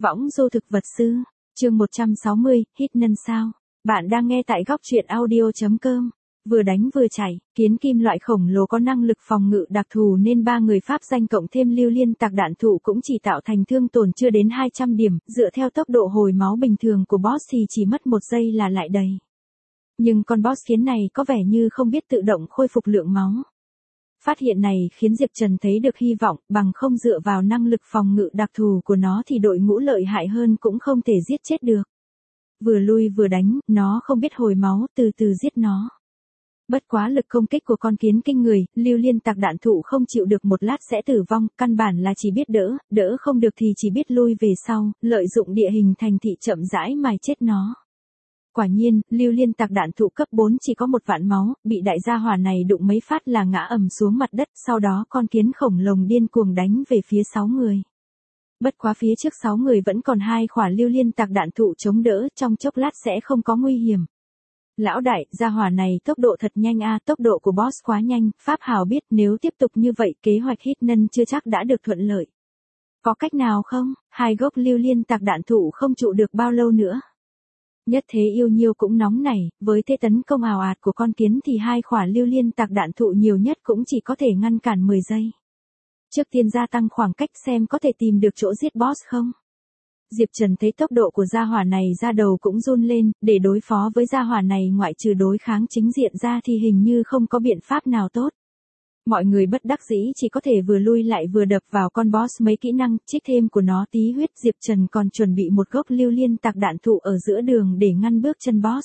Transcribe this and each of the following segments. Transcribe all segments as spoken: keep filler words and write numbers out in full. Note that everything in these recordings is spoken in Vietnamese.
Võng du thực vật sư, chương một trăm sáu mươi, hít nân sao. Bạn đang nghe tại góc truyện audio.com. Vừa đánh vừa chạy, kiến kim loại khổng lồ có năng lực phòng ngự đặc thù nên ba người Pháp danh cộng thêm lưu liên tạc đạn thụ cũng chỉ tạo thành thương tổn chưa đến hai trăm điểm, dựa theo tốc độ hồi máu bình thường của boss thì chỉ mất một giây là lại đầy. Nhưng con boss kiến này có vẻ như không biết tự động khôi phục lượng máu. Phát hiện này khiến Diệp Trần thấy được hy vọng, bằng không dựa vào năng lực phòng ngự đặc thù của nó thì đội ngũ lợi hại hơn cũng không thể giết chết được. Vừa lui vừa đánh, nó không biết hồi máu, từ từ giết nó. Bất quá lực công kích của con kiến kinh người, lưu liên tạc đạn thụ không chịu được một lát sẽ tử vong, căn bản là chỉ biết đỡ, đỡ không được thì chỉ biết lui về sau, lợi dụng địa hình thành thị chậm rãi mài chết nó. Quả nhiên, lưu liên tạc đạn thụ cấp bốn chỉ có một vạn máu, bị đại gia hỏa này đụng mấy phát là ngã ầm xuống mặt đất, sau đó con kiến khổng lồ điên cuồng đánh về phía sáu người. Bất quá phía trước sáu người vẫn còn hai khỏa lưu liên tạc đạn thụ chống đỡ, trong chốc lát sẽ không có nguy hiểm. Lão đại, gia hỏa này tốc độ thật nhanh a, tốc độ của boss quá nhanh, Pháp Hào biết nếu tiếp tục như vậy kế hoạch hít nân chưa chắc đã được thuận lợi. Có cách nào không? Hai gốc lưu liên tạc đạn thụ không trụ được bao lâu nữa. Nhất thế yêu nhiêu cũng nóng nảy, với thế tấn công ào ạt của con kiến thì hai khỏa lưu liên tạc đạn thụ nhiều nhất cũng chỉ có thể ngăn cản mười giây. Trước tiên gia tăng khoảng cách xem có thể tìm được chỗ giết boss không. Diệp Trần thấy tốc độ của gia hỏa này ra đầu cũng run lên, để đối phó với gia hỏa này ngoại trừ đối kháng chính diện ra thì hình như không có biện pháp nào tốt. Mọi người bất đắc dĩ chỉ có thể vừa lui lại vừa đập vào con boss mấy kỹ năng, trích thêm của nó tí huyết. Diệp Trần còn chuẩn bị một gốc lưu liên tạc đạn thụ ở giữa đường để ngăn bước chân boss.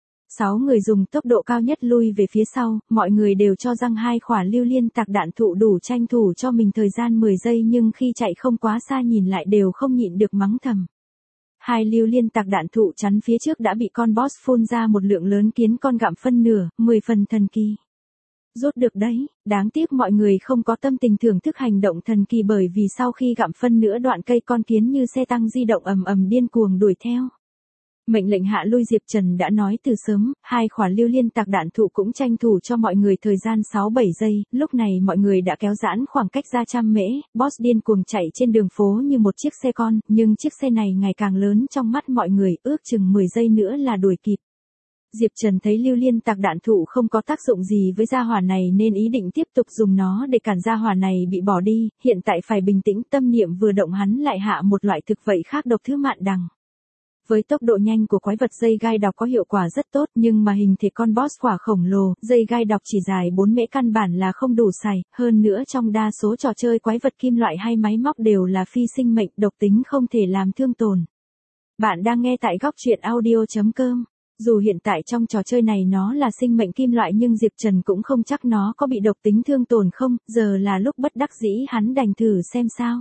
Sáu người dùng tốc độ cao nhất lui về phía sau, mọi người đều cho rằng hai khỏa lưu liên tạc đạn thụ đủ tranh thủ cho mình thời gian mười giây nhưng khi chạy không quá xa nhìn lại đều không nhịn được mắng thầm. Hai lưu liên tạc đạn thụ chắn phía trước đã bị con boss phun ra một lượng lớn kiến con gặm phân nửa, mười phần thần kỳ. Rốt được đấy, đáng tiếc mọi người không có tâm tình thưởng thức hành động thần kỳ bởi vì sau khi gặm phân nửa đoạn cây con kiến như xe tăng di động ầm ầm điên cuồng đuổi theo. Mệnh lệnh hạ lui Diệp Trần đã nói từ sớm, hai khỏa lưu liên tạc đạn thụ cũng tranh thủ cho mọi người thời gian sáu bảy giây, lúc này mọi người đã kéo giãn khoảng cách ra trăm mễ, boss điên cuồng chạy trên đường phố như một chiếc xe con, nhưng chiếc xe này ngày càng lớn trong mắt mọi người, ước chừng mười giây nữa là đuổi kịp. Diệp Trần thấy lưu liên tạc đạn thụ không có tác dụng gì với gia hỏa này nên ý định tiếp tục dùng nó để cản gia hỏa này bị bỏ đi, hiện tại phải bình tĩnh, tâm niệm vừa động hắn lại hạ một loại thực vật khác độc thứ mạn đằng. Với tốc độ nhanh của quái vật dây gai độc có hiệu quả rất tốt nhưng mà hình thể con boss quả khổng lồ, dây gai độc chỉ dài bốn mễ căn bản là không đủ xài, hơn nữa trong đa số trò chơi quái vật kim loại hay máy móc đều là phi sinh mệnh, độc tính không thể làm thương tổn. Bạn đang nghe tại góc truyện audio.com. Dù hiện tại trong trò chơi này nó là sinh mệnh kim loại nhưng Diệp Trần cũng không chắc nó có bị độc tính thương tổn không, giờ là lúc bất đắc dĩ hắn đành thử xem sao.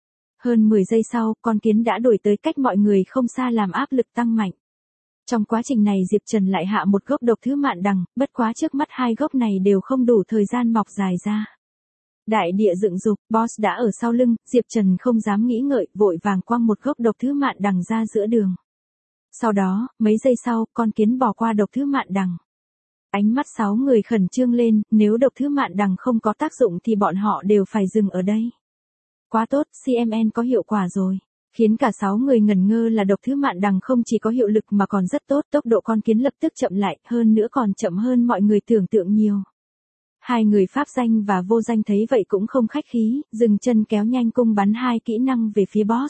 Hơn mười giây sau, con kiến đã đuổi tới cách mọi người không xa làm áp lực tăng mạnh. Trong quá trình này Diệp Trần lại hạ một gốc độc thứ mạn đằng, bất quá trước mắt hai gốc này đều không đủ thời gian mọc dài ra. Đại địa dựng dục, boss đã ở sau lưng, Diệp Trần không dám nghĩ ngợi, vội vàng quăng một gốc độc thứ mạn đằng ra giữa đường. Sau đó, mấy giây sau, con kiến bỏ qua độc thứ mạn đằng. Ánh mắt sáu người khẩn trương lên, nếu độc thứ mạn đằng không có tác dụng thì bọn họ đều phải dừng ở đây. Quá tốt, xê em en có hiệu quả rồi. Khiến cả sáu người ngẩn ngơ là độc thứ mạn đằng không chỉ có hiệu lực mà còn rất tốt, tốc độ con kiến lập tức chậm lại, hơn nữa còn chậm hơn mọi người tưởng tượng nhiều. Hai người Pháp danh và vô danh thấy vậy cũng không khách khí, dừng chân kéo nhanh cung bắn hai kỹ năng về phía boss.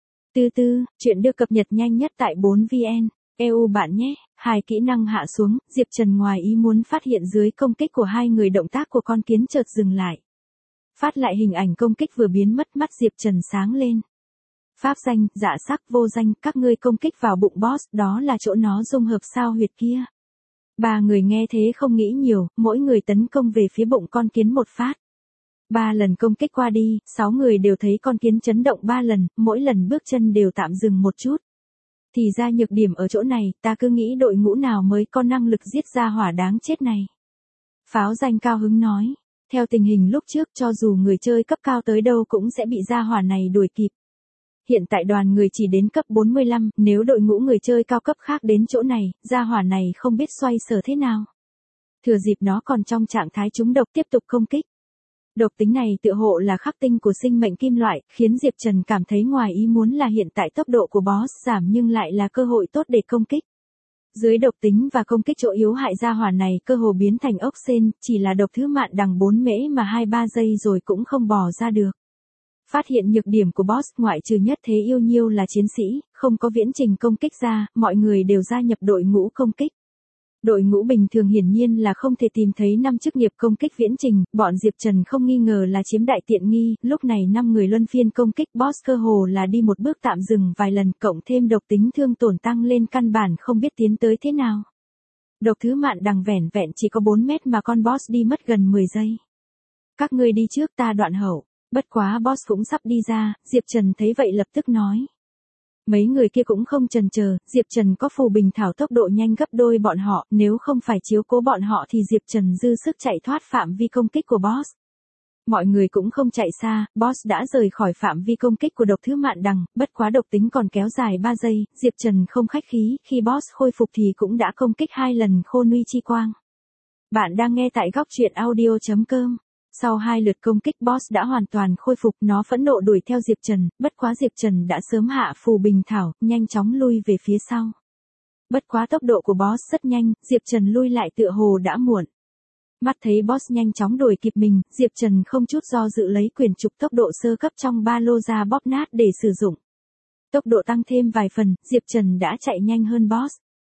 Tư tư, chuyện được cập nhật nhanh nhất tại bốn vn, e u bạn nhé. Hai kỹ năng hạ xuống, Diệp Trần ngoài ý muốn phát hiện dưới công kích của hai người động tác của con kiến chợt dừng lại. Phát lại hình ảnh công kích vừa biến mất, mắt Diệp Trần sáng lên. Pháp danh, dạ sắc, vô danh, các ngươi công kích vào bụng boss, đó là chỗ nó dung hợp sao huyệt kia. Ba người nghe thế không nghĩ nhiều, mỗi người tấn công về phía bụng con kiến một phát. Ba lần công kích qua đi, sáu người đều thấy con kiến chấn động ba lần, mỗi lần bước chân đều tạm dừng một chút. Thì ra nhược điểm ở chỗ này, ta cứ nghĩ đội ngũ nào mới có năng lực giết ra hỏa đáng chết này. Pháo danh cao hứng nói, theo tình hình lúc trước cho dù người chơi cấp cao tới đâu cũng sẽ bị gia hỏa này đuổi kịp. Hiện tại đoàn người chỉ đến cấp bốn mươi lăm, nếu đội ngũ người chơi cao cấp khác đến chỗ này, gia hỏa này không biết xoay sở thế nào. Thừa dịp nó còn trong trạng thái trúng độc tiếp tục công kích. Độc tính này tựa hộ là khắc tinh của sinh mệnh kim loại, khiến Diệp Trần cảm thấy ngoài ý muốn là hiện tại tốc độ của boss giảm nhưng lại là cơ hội tốt để công kích. Dưới độc tính và công kích chỗ yếu hại gia hỏa này cơ hồ biến thành ốc sên, chỉ là độc thứ mạn đằng bốn mễ mà hai ba giây rồi cũng không bò ra được. Phát hiện nhược điểm của boss ngoại trừ nhất thế yêu nhiêu là chiến sĩ, không có viễn trình công kích ra, mọi người đều gia nhập đội ngũ công kích. Đội ngũ bình thường hiển nhiên là không thể tìm thấy năm chức nghiệp công kích viễn trình, bọn Diệp Trần không nghi ngờ là chiếm đại tiện nghi, lúc này năm người luân phiên công kích boss cơ hồ là đi một bước tạm dừng vài lần, cộng thêm độc tính thương tổn tăng lên căn bản không biết tiến tới thế nào. Độc thứ mạn đằng vẻn vẹn chỉ có bốn mét mà con boss đi mất gần mười giây. Các ngươi đi trước ta đoạn hậu, bất quá boss cũng sắp đi ra, Diệp Trần thấy vậy lập tức nói. Mấy người kia cũng không chần chờ, Diệp Trần có phù bình thảo tốc độ nhanh gấp đôi bọn họ, nếu không phải chiếu cố bọn họ thì Diệp Trần dư sức chạy thoát phạm vi công kích của boss. Mọi người cũng không chạy xa, boss đã rời khỏi phạm vi công kích của độc thứ mạn đằng, bất quá độc tính còn kéo dài ba giây, Diệp Trần không khách khí, khi boss khôi phục thì cũng đã công kích hai lần khôn uy chi quang. Bạn đang nghe tại góc truyện audio chấm com. Sau hai lượt công kích boss đã hoàn toàn khôi phục, nó phẫn nộ đuổi theo Diệp Trần, bất quá Diệp Trần đã sớm hạ phù bình thảo, nhanh chóng lui về phía sau. Bất quá tốc độ của boss rất nhanh, Diệp Trần lui lại tựa hồ đã muộn. Mắt thấy boss nhanh chóng đuổi kịp mình, Diệp Trần không chút do dự lấy quyển trục tốc độ sơ cấp trong ba lô ra bóp nát để sử dụng. Tốc độ tăng thêm vài phần, Diệp Trần đã chạy nhanh hơn boss.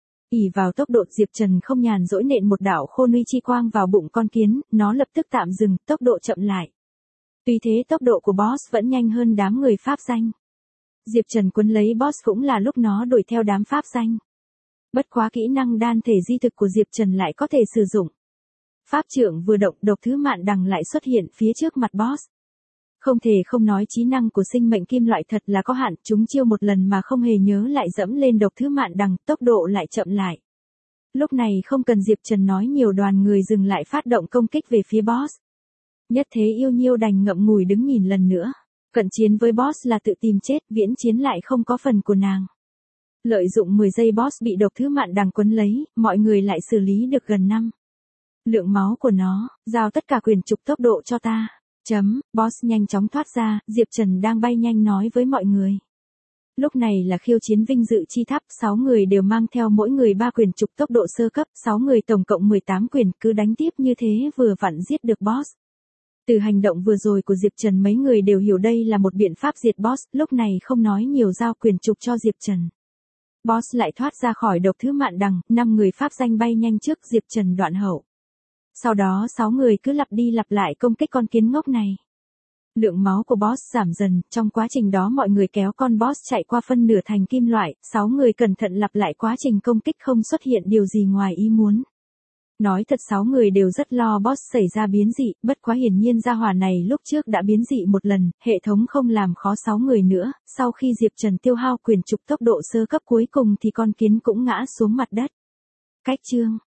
ỷ vào tốc độ, Diệp Trần không nhàn rỗi nện một đạo khôn uy chi quang vào bụng con kiến, nó lập tức tạm dừng, tốc độ chậm lại. Tuy thế tốc độ của boss vẫn nhanh hơn đám người pháp danh. Diệp Trần quấn lấy boss cũng là lúc nó đuổi theo đám pháp danh. Bất quá kỹ năng đan thể di thực của Diệp Trần lại có thể sử dụng. Pháp trượng vừa động, độc thứ mạn đằng lại xuất hiện phía trước mặt boss. Không thể không nói trí năng của sinh mệnh kim loại thật là có hạn, chúng chiêu một lần mà không hề nhớ lại dẫm lên độc thứ mạn đằng, tốc độ lại chậm lại. Lúc này không cần Diệp Trần nói nhiều, đoàn người dừng lại phát động công kích về phía boss. Nhất thế yêu nhiêu đành ngậm ngùi đứng nhìn lần nữa. Cận chiến với boss là tự tìm chết, viễn chiến lại không có phần của nàng. Lợi dụng mười giây boss bị độc thứ mạn đằng quấn lấy, mọi người lại xử lý được gần năm. Lượng máu của nó, giao tất cả quyền trục tốc độ cho ta. Chấm, boss nhanh chóng thoát ra, Diệp Trần đang bay nhanh nói với mọi người. Lúc này là khiêu chiến vinh dự chi tháp, sáu người đều mang theo mỗi người ba quyền trục tốc độ sơ cấp, sáu người tổng cộng mười tám quyền, cứ đánh tiếp như thế vừa vặn giết được boss. Từ hành động vừa rồi của Diệp Trần mấy người đều hiểu đây là một biện pháp diệt boss, lúc này không nói nhiều giao quyền trục cho Diệp Trần. Boss lại thoát ra khỏi độc thứ mạn đằng, năm người pháp danh bay nhanh trước, Diệp Trần đoạn hậu. Sau đó sáu người cứ lặp đi lặp lại công kích con kiến ngốc này. Lượng máu của boss giảm dần, trong quá trình đó mọi người kéo con boss chạy qua phân nửa thành kim loại, sáu người cẩn thận lặp lại quá trình công kích không xuất hiện điều gì ngoài ý muốn. Nói thật sáu người đều rất lo boss xảy ra biến dị, bất quá hiển nhiên gia hỏa này lúc trước đã biến dị một lần, hệ thống không làm khó sáu người nữa, sau khi Diệp Trần tiêu hao quyền trục tốc độ sơ cấp cuối cùng thì con kiến cũng ngã xuống mặt đất. Cách chương